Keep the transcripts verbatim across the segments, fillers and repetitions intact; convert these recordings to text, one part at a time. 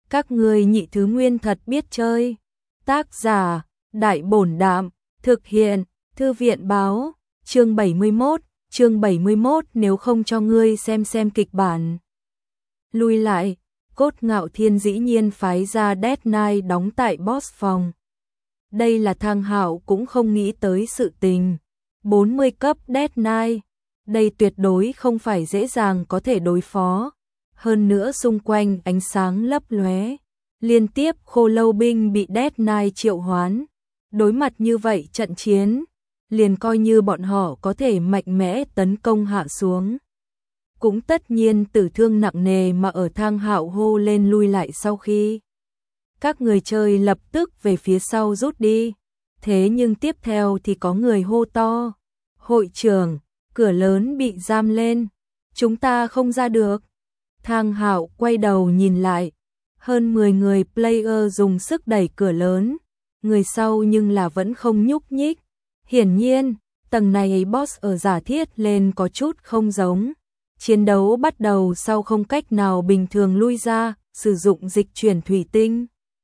Các ngươi nhị thứ nguyên thật biết chơi. Tác giả, Đại Bổn Đạm, thực hiện, Thư viện Báo, chương bảy mươi mốt, chương bảy mươi mốt nếu không cho ngươi xem xem kịch bản. Lui lại, Cốt Ngạo Thiên dĩ nhiên phái ra Death Knight đóng tại boss phòng. Đây là Thang Hạo cũng không nghĩ tới sự tình. bốn mươi cấp Death Knight, đây tuyệt đối không phải dễ dàng có thể đối phó. Hơn nữa xung quanh ánh sáng lấp lóe, liên tiếp khô lâu binh bị Death Knight triệu hoán. Đối mặt như vậy trận chiến, liền coi như bọn họ có thể mạnh mẽ tấn công hạ xuống, cũng tất nhiên tử thương nặng nề. Mà ở Thang Hạo hô lên lui lại sau khi, các người chơi lập tức về phía sau rút đi. Thế nhưng tiếp theo thì có người hô to: hội trưởng, cửa lớn bị giam lên, chúng ta không ra được. Thang Hạo quay đầu nhìn lại, hơn mười người player dùng sức đẩy cửa lớn, người sau nhưng là vẫn không nhúc nhích. Hiển nhiên, tầng này boss ở giả thiết lên có chút không giống. Chiến đấu bắt đầu sau không cách nào bình thường lui ra, sử dụng dịch chuyển thủy tinh.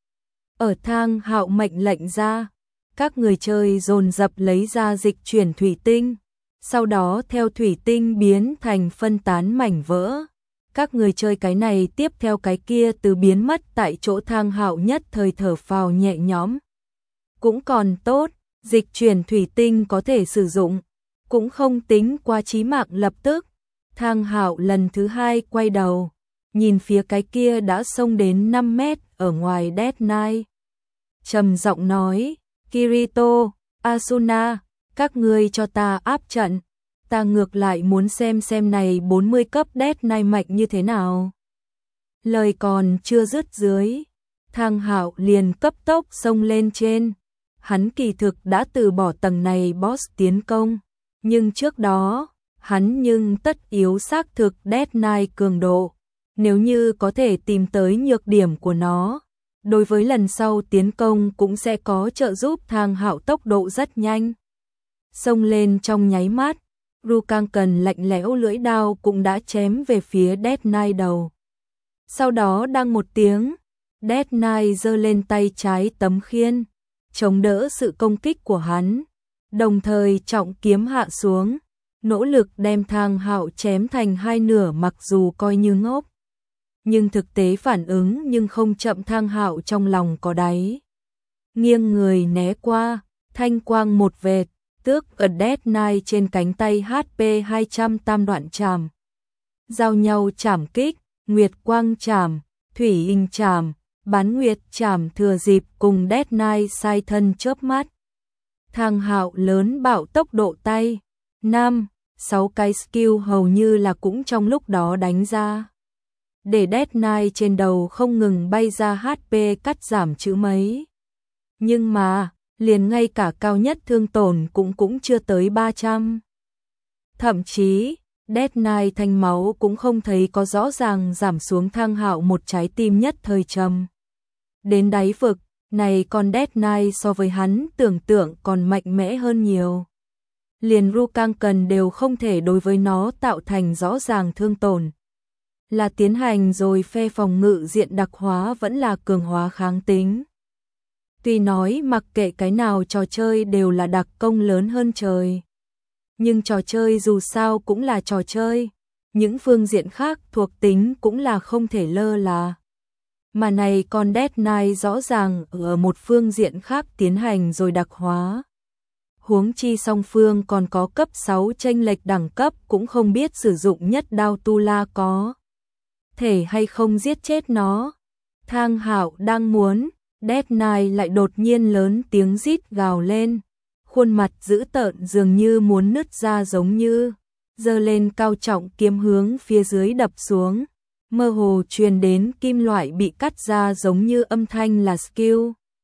Ở Thang Hạo mệnh lệnh ra, các người chơi dồn dập lấy ra dịch chuyển thủy tinh, sau đó theo thủy tinh biến thành phân tán mảnh vỡ. Các người chơi cái này tiếp theo cái kia từ biến mất tại chỗ. Thang Hạo nhất thời thở phào nhẹ nhõm. Cũng còn tốt, dịch chuyển thủy tinh có thể sử dụng, cũng không tính quá chí mạng. Lập tức, Thang Hạo lần thứ hai quay đầu, nhìn phía cái kia đã xông đến năm mét ở ngoài Death Knight. Trầm giọng nói: Kirito, Asuna, các ngươi cho ta áp trận. Ta ngược lại muốn xem xem này bốn mươi cấp Death Knight mạnh như thế nào. Lời còn chưa dứt dưới, Thang Hạo liền cấp tốc xông lên trên. Hắn kỳ thực đã từ bỏ tầng này boss tiến công, nhưng trước đó, hắn nhưng tất yếu xác thực Death Knight cường độ. Nếu như có thể tìm tới nhược điểm của nó, đối với lần sau tiến công cũng sẽ có trợ giúp. Thang Hạo tốc độ rất nhanh, xông lên trong nháy mắt, Rukang cần lạnh lẽo lưỡi đao cũng đã chém về phía Death Knight đầu. Sau đó đang một tiếng, Death Knight giơ lên tay trái tấm khiên, chống đỡ sự công kích của hắn, đồng thời trọng kiếm hạ xuống, nỗ lực đem Thang Hạo chém thành hai nửa. Mặc dù coi như ngốc, nhưng thực tế phản ứng nhưng không chậm. Thang Hạo trong lòng có đáy, nghiêng người né qua, thanh quang một vệt, tước ở Death Knight trên cánh tay hát pê hai trăm tam đoạn chảm. Giao nhau chảm kích, nguyệt quang chảm, thủy hình chảm, bán nguyệt chảm thừa dịp cùng Death Knight sai thân chớp mắt. Thang Hạo lớn bạo tốc độ tay, năm, sáu cái skill hầu như là cũng trong lúc đó đánh ra, để Death Knight trên đầu không ngừng bay ra hát pê cắt giảm chữ mấy. Nhưng mà, liền ngay cả cao nhất thương tổn cũng cũng chưa tới ba trăm. Thậm chí, Death Knight thanh máu cũng không thấy có rõ ràng giảm xuống. Thang Hạo một trái tim nhất thời trầm đến đáy vực. Này còn Death Knight so với hắn tưởng tượng còn mạnh mẽ hơn nhiều. Liền Rukang cần đều không thể đối với nó tạo thành rõ ràng thương tổn. Là tiến hành rồi phe phòng ngự diện đặc hóa vẫn là cường hóa kháng tính. Tuy nói mặc kệ cái nào trò chơi đều là đặc công lớn hơn trời, nhưng trò chơi dù sao cũng là trò chơi, những phương diện khác thuộc tính cũng là không thể lơ là. Mà này con Death Knight rõ ràng ở một phương diện khác tiến hành rồi đặc hóa. Huống chi song phương còn có cấp sáu chênh lệch đẳng cấp, cũng không biết sử dụng nhất đao tu la có thể hay không giết chết nó. Thang Hạo đang muốn, Death Knight lại đột nhiên lớn tiếng rít gào lên, khuôn mặt dữ tợn dường như muốn nứt ra, giống như giơ lên cao trọng kiếm hướng phía dưới đập xuống, mơ hồ truyền đến kim loại bị cắt ra giống như âm thanh là skill.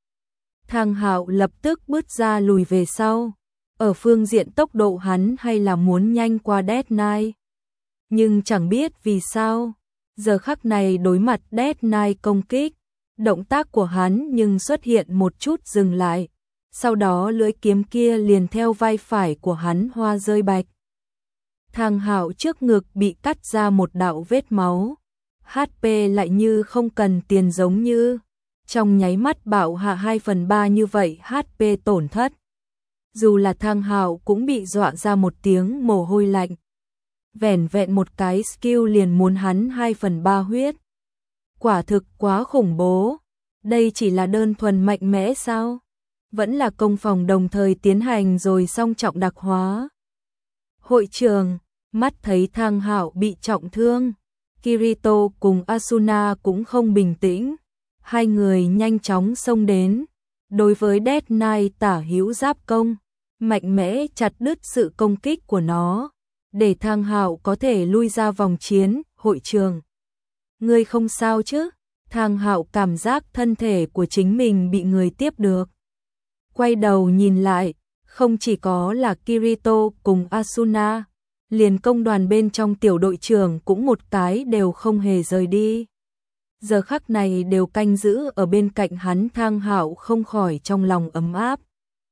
Thang Hạo lập tức bước ra lùi về sau, ở phương diện tốc độ hắn hay là muốn nhanh qua Death Knight. Nhưng chẳng biết vì sao, giờ khắc này đối mặt Death Knight công kích, động tác của hắn nhưng xuất hiện một chút dừng lại, sau đó lưỡi kiếm kia liền theo vai phải của hắn hoa rơi bạch. Thang Hạo trước ngực bị cắt ra một đạo vết máu, hát pê lại như không cần tiền giống như. Trong nháy mắt bạo hạ hai phần ba như vậy hát pê tổn thất. Dù là Thang Hạo cũng bị dọa ra một tiếng mồ hôi lạnh. Vẻn vẹn một cái skill liền muốn hắn hai phần ba huyết. Quả thực quá khủng bố. Đây chỉ là đơn thuần mạnh mẽ sao? Vẫn là công phòng đồng thời tiến hành rồi song trọng đặc hóa. Hội trường, mắt thấy Thang Hạo bị trọng thương. Kirito cùng Asuna cũng không bình tĩnh. Hai người nhanh chóng xông đến. Đối với Death Knight tả hữu giáp công, mạnh mẽ chặt đứt sự công kích của nó, để Thang Hạo có thể lui ra vòng chiến. Hội trường, ngươi không sao chứ? Thang Hạo cảm giác thân thể của chính mình bị người tiếp được. Quay đầu nhìn lại, không chỉ có là Kirito cùng Asuna, liền công đoàn bên trong tiểu đội trưởng cũng một cái đều không hề rời đi. Giờ khắc này đều canh giữ ở bên cạnh hắn. Thang Hạo không khỏi trong lòng ấm áp.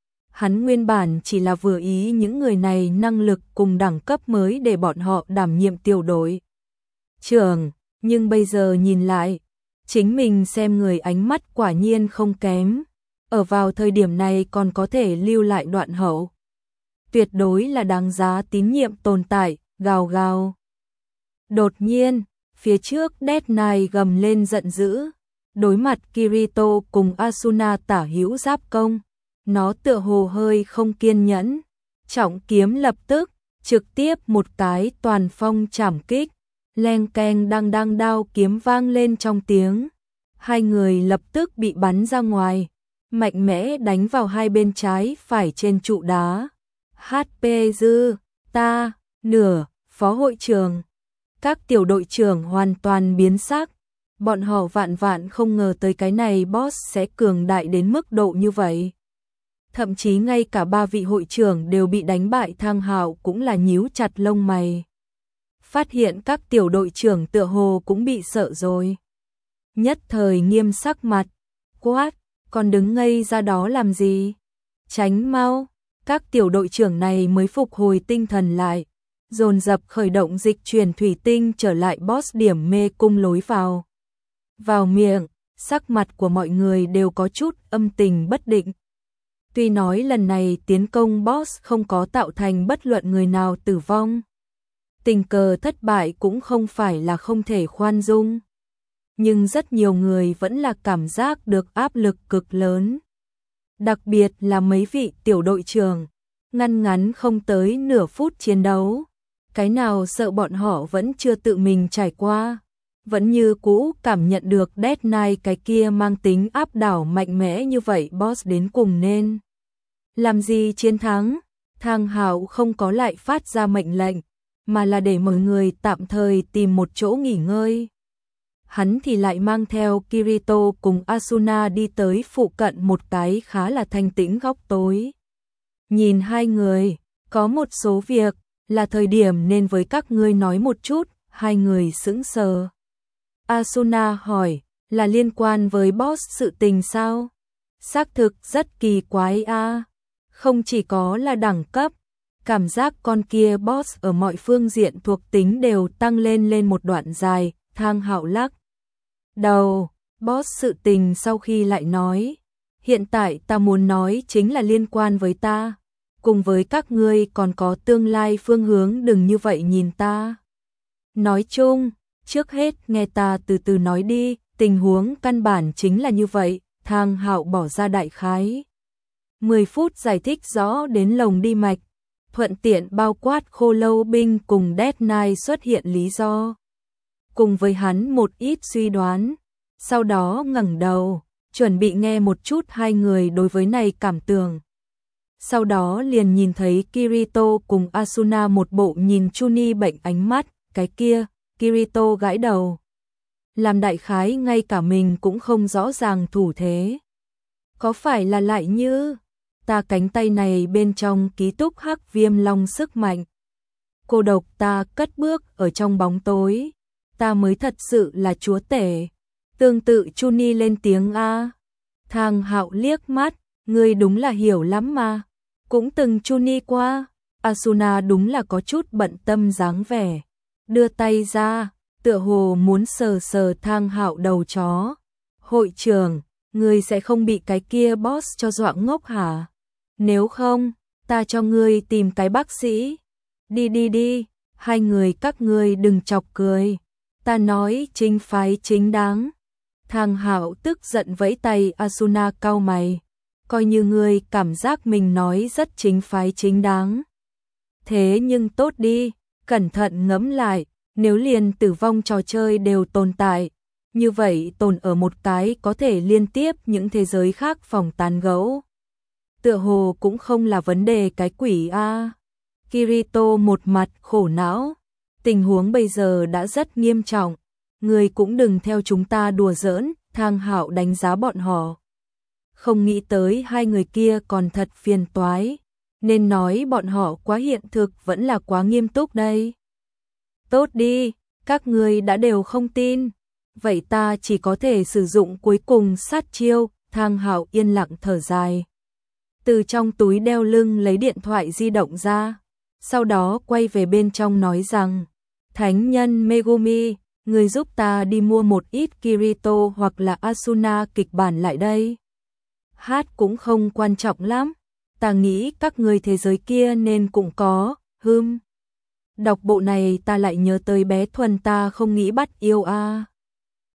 Hắn nguyên bản chỉ là vừa ý những người này năng lực cùng đẳng cấp mới để bọn họ đảm nhiệm tiểu đội trưởng, nhưng bây giờ nhìn lại, chính mình xem người ánh mắt quả nhiên không kém. Ở vào thời điểm này còn có thể lưu lại đoạn hậu, tuyệt đối là đáng giá tín nhiệm tồn tại. Gào gào. Đột nhiên, phía trước Death Knight gầm lên giận dữ, đối mặt Kirito cùng Asuna tả hữu giáp công, nó tựa hồ hơi không kiên nhẫn, trọng kiếm lập tức trực tiếp một cái toàn phong chảm kích, leng keng đăng đăng đao kiếm vang lên trong tiếng, hai người lập tức bị bắn ra ngoài, mạnh mẽ đánh vào hai bên trái phải trên trụ đá. hát pê dư ta nửa. Phó hội trưởng, các tiểu đội trưởng hoàn toàn biến sắc, bọn họ vạn vạn không ngờ tới cái này boss sẽ cường đại đến mức độ như vậy. Thậm chí ngay cả ba vị hội trưởng đều bị đánh bại. Thang Hạo cũng là nhíu chặt lông mày. Phát hiện các tiểu đội trưởng tựa hồ cũng bị sợ rồi. Nhất thời nghiêm sắc mặt, quát, còn đứng ngây ra đó làm gì? Tránh mau. Các tiểu đội trưởng này mới phục hồi tinh thần lại, dồn dập khởi động dịch chuyển thủy tinh trở lại boss điểm mê cung lối vào. Vào miệng, sắc mặt của mọi người đều có chút âm tình bất định. Tuy nói lần này tiến công boss không có tạo thành bất luận người nào tử vong, tình cờ thất bại cũng không phải là không thể khoan dung, nhưng rất nhiều người vẫn là cảm giác được áp lực cực lớn. Đặc biệt là mấy vị tiểu đội trưởng, ngăn ngắn không tới nửa phút chiến đấu, cái nào sợ bọn họ vẫn chưa tự mình trải qua, vẫn như cũ cảm nhận được Death Knight cái kia mang tính áp đảo mạnh mẽ như vậy. Boss đến cùng nên làm gì chiến thắng? Thang Hạo không có lại phát ra mệnh lệnh, mà là để mọi người tạm thời tìm một chỗ nghỉ ngơi. Hắn thì lại mang theo Kirito cùng Asuna đi tới phụ cận một cái khá là thanh tĩnh góc tối. Nhìn hai người, có một số việc là thời điểm nên với các ngươi nói một chút. Hai người sững sờ. Asuna hỏi, là liên quan với boss sự tình sao? Xác thực rất kỳ quái a. À. Không chỉ có là đẳng cấp, cảm giác con kia boss ở mọi phương diện thuộc tính đều tăng lên lên một đoạn dài. Thang Hạo lắc đầu, boss sự tình sau khi lại nói, hiện tại ta muốn nói chính là liên quan với ta, cùng với các ngươi còn có tương lai phương hướng. Đừng như vậy nhìn ta. Nói chung, trước hết nghe ta từ từ nói đi, tình huống căn bản chính là như vậy. Thang Hạo bỏ ra đại khái mười phút giải thích rõ đến lồng đi mạch, thuận tiện bao quát Khô Lâu binh cùng Death Knight xuất hiện lý do, cùng với hắn một ít suy đoán. Sau đó ngẩng đầu, chuẩn bị nghe một chút hai người đối với này cảm tưởng. Sau đó liền nhìn thấy Kirito cùng Asuna một bộ nhìn Chuni bệnh ánh mắt. Cái kia, Kirito gãi đầu, làm đại khái ngay cả mình cũng không rõ ràng thủ thế. Có phải là lại như ta cánh tay này bên trong ký túc hắc viêm long sức mạnh, cô độc ta cất bước ở trong bóng tối, ta mới thật sự là chúa tể. Tương tự Chuni lên tiếng a. Thang Hạo liếc mắt, ngươi đúng là hiểu lắm mà, cũng từng Chuni qua. Asuna đúng là có chút bận tâm dáng vẻ, đưa tay ra, tựa hồ muốn sờ sờ Thang Hạo đầu chó. Hội trưởng, ngươi sẽ không bị cái kia boss cho dọa ngốc hả? Nếu không, ta cho ngươi tìm cái bác sĩ. Đi đi đi, hai người các ngươi đừng chọc cười. Ta nói chính phái chính đáng. Thang Hạo tức giận vẫy tay, Asuna cau mày. Coi như ngươi cảm giác mình nói rất chính phái chính đáng. Thế nhưng tốt đi, cẩn thận ngẫm lại, nếu liền tử vong trò chơi đều tồn tại, như vậy tồn ở một cái có thể liên tiếp những thế giới khác phòng tán gẫu. Tựa hồ cũng không là vấn đề cái quỷ a. Kirito một mặt khổ não, tình huống bây giờ đã rất nghiêm trọng, người cũng đừng theo chúng ta đùa giỡn. Thang Hạo đánh giá bọn họ. Không nghĩ tới hai người kia còn thật phiền toái, nên nói bọn họ quá hiện thực vẫn là quá nghiêm túc đây. Tốt đi, các ngươi đã đều không tin, vậy ta chỉ có thể sử dụng cuối cùng sát chiêu. Thang Hạo yên lặng thở dài, từ trong túi đeo lưng lấy điện thoại di động ra, sau đó quay về bên trong nói rằng, Thánh nhân Megumi, người giúp ta đi mua một ít Kirito hoặc là Asuna kịch bản lại đây. Hát cũng không quan trọng lắm, ta nghĩ các người thế giới kia nên cũng có. Hừm. Đọc bộ này ta lại nhớ tới bé Thuần ta không nghĩ bắt yêu a.